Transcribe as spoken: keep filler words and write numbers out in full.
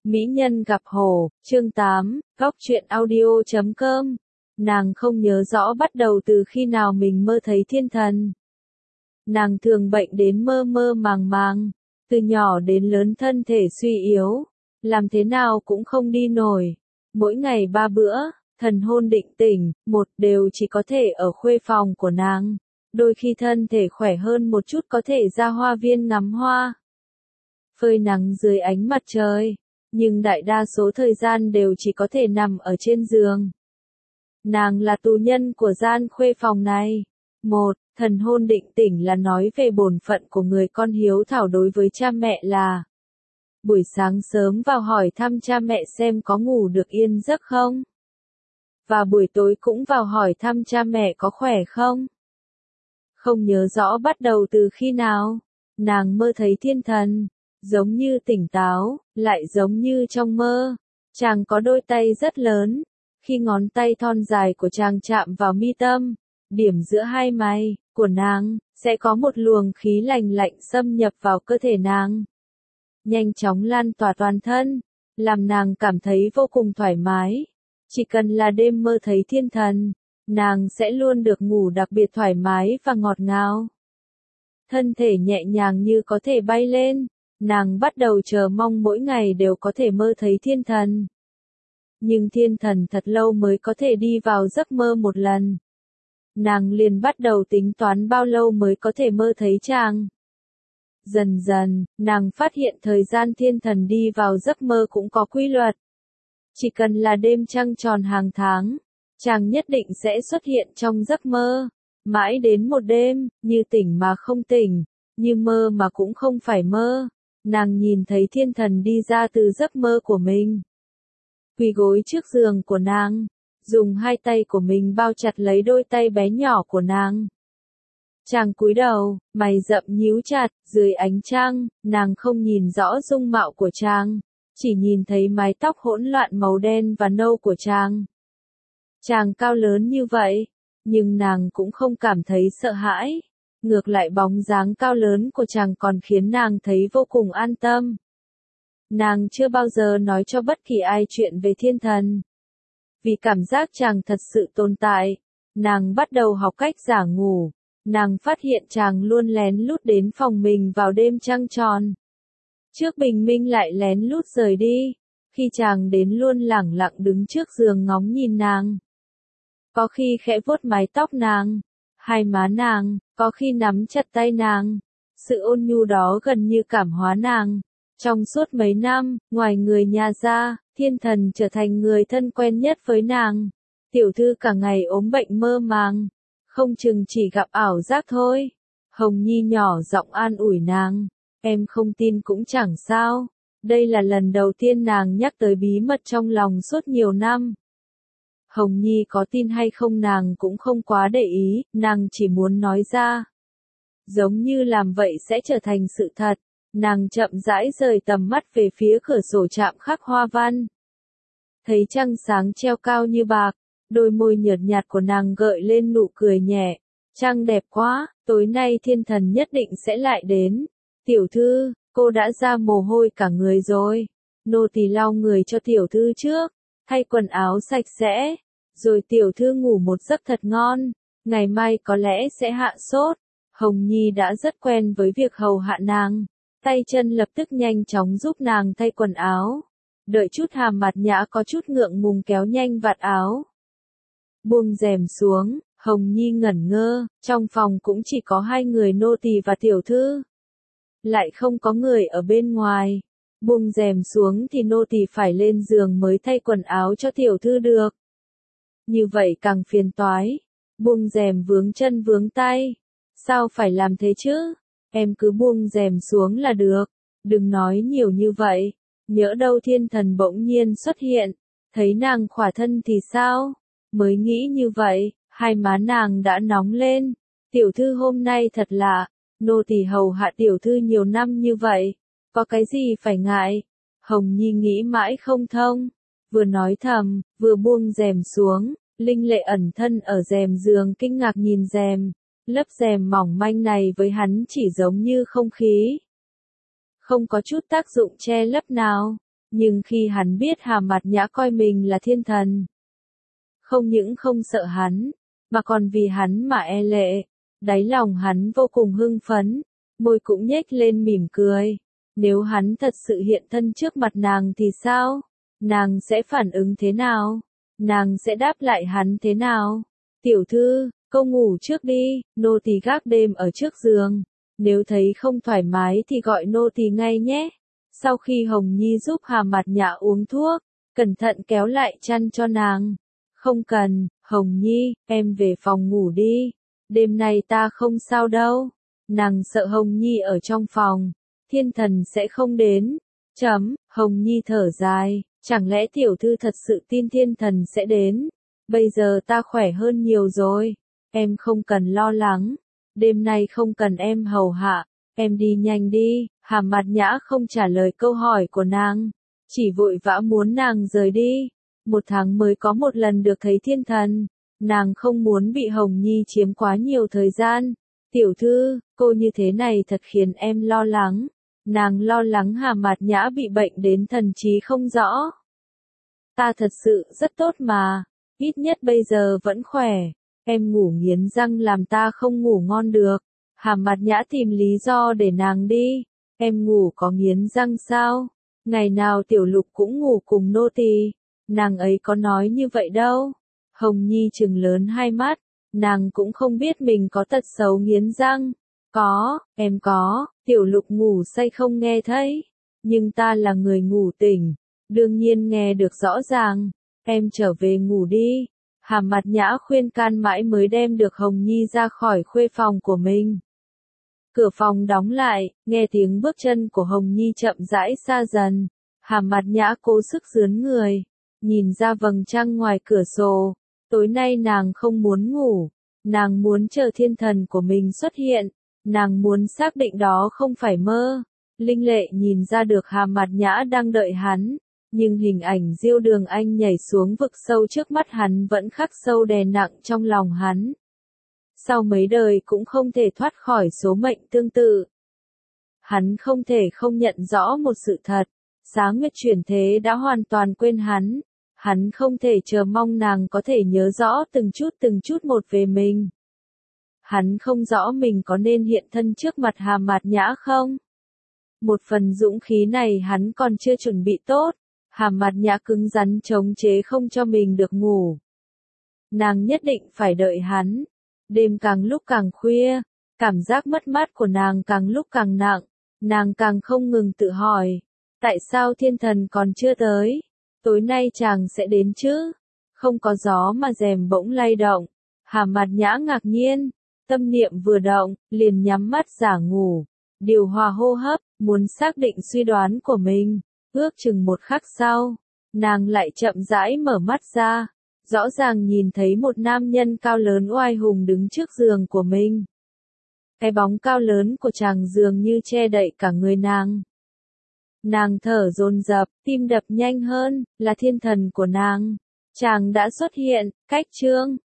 Mỹ nhân gặp hổ, chương tám, góc truyện audio chấm com. Nàng không nhớ rõ bắt đầu từ khi nào mình mơ thấy thiên thần. Nàng thường bệnh đến mơ mơ màng màng, từ nhỏ đến lớn thân thể suy yếu, làm thế nào cũng không đi nổi. Mỗi ngày ba bữa, thần hôn định tỉnh, một đều chỉ có thể ở khuê phòng của nàng. Đôi khi thân thể khỏe hơn một chút có thể ra hoa viên ngắm hoa, phơi nắng dưới ánh mặt trời, nhưng đại đa số thời gian đều chỉ có thể nằm ở trên giường. Nàng là tù nhân của gian khuê phòng này. Một, thần hôn định tỉnh là nói về bổn phận của người con hiếu thảo đối với cha mẹ là buổi sáng sớm vào hỏi thăm cha mẹ xem có ngủ được yên giấc không. Và buổi tối cũng vào hỏi thăm cha mẹ có khỏe không. Không nhớ rõ bắt đầu từ khi nào, nàng mơ thấy thiên thần, giống như tỉnh táo, lại giống như trong mơ. Chàng có đôi tay rất lớn, khi ngón tay thon dài của chàng chạm vào mi tâm, điểm giữa hai mày của nàng, sẽ có một luồng khí lành lạnh xâm nhập vào cơ thể nàng, nhanh chóng lan tỏa toàn thân, làm nàng cảm thấy vô cùng thoải mái. Chỉ cần là đêm mơ thấy thiên thần, nàng sẽ luôn được ngủ đặc biệt thoải mái và ngọt ngào. Thân thể nhẹ nhàng như có thể bay lên, nàng bắt đầu chờ mong mỗi ngày đều có thể mơ thấy thiên thần. Nhưng thiên thần thật lâu mới có thể đi vào giấc mơ một lần. Nàng liền bắt đầu tính toán bao lâu mới có thể mơ thấy chàng. Dần dần, nàng phát hiện thời gian thiên thần đi vào giấc mơ cũng có quy luật. Chỉ cần là đêm trăng tròn hàng tháng, chàng nhất định sẽ xuất hiện trong giấc mơ. Mãi đến một đêm, như tỉnh mà không tỉnh, như mơ mà cũng không phải mơ, nàng nhìn thấy thiên thần đi ra từ giấc mơ của mình. Quỳ gối trước giường của nàng, dùng hai tay của mình bao chặt lấy đôi tay bé nhỏ của nàng. Chàng cúi đầu, mày rậm nhíu chặt, dưới ánh trăng, nàng không nhìn rõ dung mạo của chàng, chỉ nhìn thấy mái tóc hỗn loạn màu đen và nâu của chàng. Chàng cao lớn như vậy, nhưng nàng cũng không cảm thấy sợ hãi. Ngược lại bóng dáng cao lớn của chàng còn khiến nàng thấy vô cùng an tâm. Nàng chưa bao giờ nói cho bất kỳ ai chuyện về thiên thần. Vì cảm giác chàng thật sự tồn tại, nàng bắt đầu học cách giả ngủ. Nàng phát hiện chàng luôn lén lút đến phòng mình vào đêm trăng tròn. Trước bình minh lại lén lút rời đi. Khi chàng đến luôn lẳng lặng đứng trước giường ngóng nhìn nàng. Có khi khẽ vuốt mái tóc nàng, hai má nàng, có khi nắm chặt tay nàng. Sự ôn nhu đó gần như cảm hóa nàng. Trong suốt mấy năm, ngoài người nhà ra, thiên thần trở thành người thân quen nhất với nàng. Tiểu thư cả ngày ốm bệnh mơ màng, không chừng chỉ gặp ảo giác thôi. Hồng Nhi nhỏ giọng an ủi nàng, em không tin cũng chẳng sao. Đây là lần đầu tiên nàng nhắc tới bí mật trong lòng suốt nhiều năm. Hồng Nhi có tin hay không nàng cũng không quá để ý, nàng chỉ muốn nói ra. Giống như làm vậy sẽ trở thành sự thật. Nàng chậm rãi rời tầm mắt về phía cửa sổ chạm khắc hoa văn. Thấy trăng sáng treo cao như bạc, đôi môi nhợt nhạt của nàng gợi lên nụ cười nhẹ. Trăng đẹp quá, tối nay thiên thần nhất định sẽ lại đến. Tiểu thư, cô đã ra mồ hôi cả người rồi. Nô tỳ lau người cho tiểu thư trước, thay quần áo sạch sẽ, rồi tiểu thư ngủ một giấc thật ngon. Ngày mai có lẽ sẽ hạ sốt. Hồng Nhi đã rất quen với việc hầu hạ nàng. Tay chân lập tức nhanh chóng giúp nàng thay quần áo. Đợi chút hàm mặt nhã có chút ngượng ngùng kéo nhanh vạt áo. Buông rèm xuống, Hồng Nhi ngẩn ngơ, trong phòng cũng chỉ có hai người nô tỳ và tiểu thư. Lại không có người ở bên ngoài. Buông rèm xuống thì nô tỳ phải lên giường mới thay quần áo cho tiểu thư được. Như vậy càng phiền toái. Buông rèm vướng chân vướng tay. Sao phải làm thế chứ? Em cứ buông rèm xuống là được, đừng nói nhiều như vậy. Nhỡ đâu thiên thần bỗng nhiên xuất hiện, thấy nàng khỏa thân thì sao? Mới nghĩ như vậy, hai má nàng đã nóng lên. Tiểu thư hôm nay thật lạ, nô tỳ hầu hạ tiểu thư nhiều năm như vậy, có cái gì phải ngại? Hồng Nhi nghĩ mãi không thông, vừa nói thầm, vừa buông rèm xuống. Linh Lệ ẩn thân ở rèm giường kinh ngạc nhìn rèm. Lớp rèm mỏng manh này với hắn chỉ giống như không khí. Không có chút tác dụng che lấp nào. Nhưng khi hắn biết Hà Mạt Nhã coi mình là thiên thần, không những không sợ hắn, mà còn vì hắn mà e lệ, đáy lòng hắn vô cùng hưng phấn, môi cũng nhếch lên mỉm cười. Nếu hắn thật sự hiện thân trước mặt nàng thì sao? Nàng sẽ phản ứng thế nào? Nàng sẽ đáp lại hắn thế nào? Tiểu thư, cô ngủ trước đi, nô tỳ gác đêm ở trước giường. Nếu thấy không thoải mái thì gọi nô tỳ ngay nhé. Sau khi Hồng Nhi giúp Hà Mạt Nhã uống thuốc, cẩn thận kéo lại chăn cho nàng. Không cần, Hồng Nhi, em về phòng ngủ đi. Đêm nay ta không sao đâu. Nàng sợ Hồng Nhi ở trong phòng, thiên thần sẽ không đến. Chấm, Hồng Nhi thở dài, chẳng lẽ tiểu thư thật sự tin thiên thần sẽ đến? Bây giờ ta khỏe hơn nhiều rồi, em không cần lo lắng. Đêm nay không cần em hầu hạ, em đi nhanh đi. Hà Mạt Nhã không trả lời câu hỏi của nàng, chỉ vội vã muốn nàng rời đi. Một tháng mới có một lần được thấy thiên thần, nàng không muốn bị Hồng Nhi chiếm quá nhiều thời gian. Tiểu thư, cô như thế này thật khiến em lo lắng. Nàng lo lắng Hà Mạt Nhã bị bệnh đến thần trí không rõ. Ta thật sự rất tốt mà, ít nhất bây giờ vẫn khỏe. Em ngủ nghiến răng làm ta không ngủ ngon được. Hà Mạt Nhã tìm lý do để nàng đi. Em ngủ có nghiến răng sao? Ngày nào Tiểu Lục cũng ngủ cùng nô tỳ. Nàng ấy có nói như vậy đâu. Hồng Nhi trừng lớn hai mắt, nàng cũng không biết mình có tật xấu nghiến răng. Có, em có, Tiểu Lục ngủ say không nghe thấy. Nhưng ta là người ngủ tỉnh, đương nhiên nghe được rõ ràng. Em trở về ngủ đi. Hà Mạt Nhã khuyên can mãi mới đem được Hồng Nhi ra khỏi khuê phòng của mình. Cửa phòng đóng lại, nghe tiếng bước chân của Hồng Nhi chậm rãi xa dần. Hà Mạt Nhã cố sức rướn người, nhìn ra vầng trăng ngoài cửa sổ. Tối nay nàng không muốn ngủ, nàng muốn chờ thiên thần của mình xuất hiện, nàng muốn xác định đó không phải mơ. Linh Lệ nhìn ra được Hà Mạt Nhã đang đợi hắn, nhưng hình ảnh Diêu Đường Anh nhảy xuống vực sâu trước mắt hắn vẫn khắc sâu đè nặng trong lòng hắn. Sau mấy đời cũng không thể thoát khỏi số mệnh tương tự. Hắn không thể không nhận rõ một sự thật, Giá Nguyệt chuyển thế đã hoàn toàn quên hắn. Hắn không thể chờ mong nàng có thể nhớ rõ từng chút từng chút một về mình. Hắn không rõ mình có nên hiện thân trước mặt Hà Mạt Nhã không? Một phần dũng khí này hắn còn chưa chuẩn bị tốt. Hà Mạt Nhã cứng rắn chống chế không cho mình được ngủ. Nàng nhất định phải đợi hắn. Đêm càng lúc càng khuya, cảm giác mất mát của nàng càng lúc càng nặng. Nàng càng không ngừng tự hỏi, tại sao thiên thần còn chưa tới? Tối nay chàng sẽ đến chứ? Không có gió mà rèm bỗng lay động. Hà Mạt Nhã ngạc nhiên, tâm niệm vừa động, liền nhắm mắt giả ngủ. Điều hòa hô hấp, muốn xác định suy đoán của mình. Ước chừng một khắc sau, nàng lại chậm rãi mở mắt ra. Rõ ràng nhìn thấy một nam nhân cao lớn oai hùng đứng trước giường của mình. Cái bóng cao lớn của chàng dường như che đậy cả người nàng. Nàng thở dồn dập, tim đập nhanh hơn, là thiên thần của nàng. Chàng đã xuất hiện, cách chương.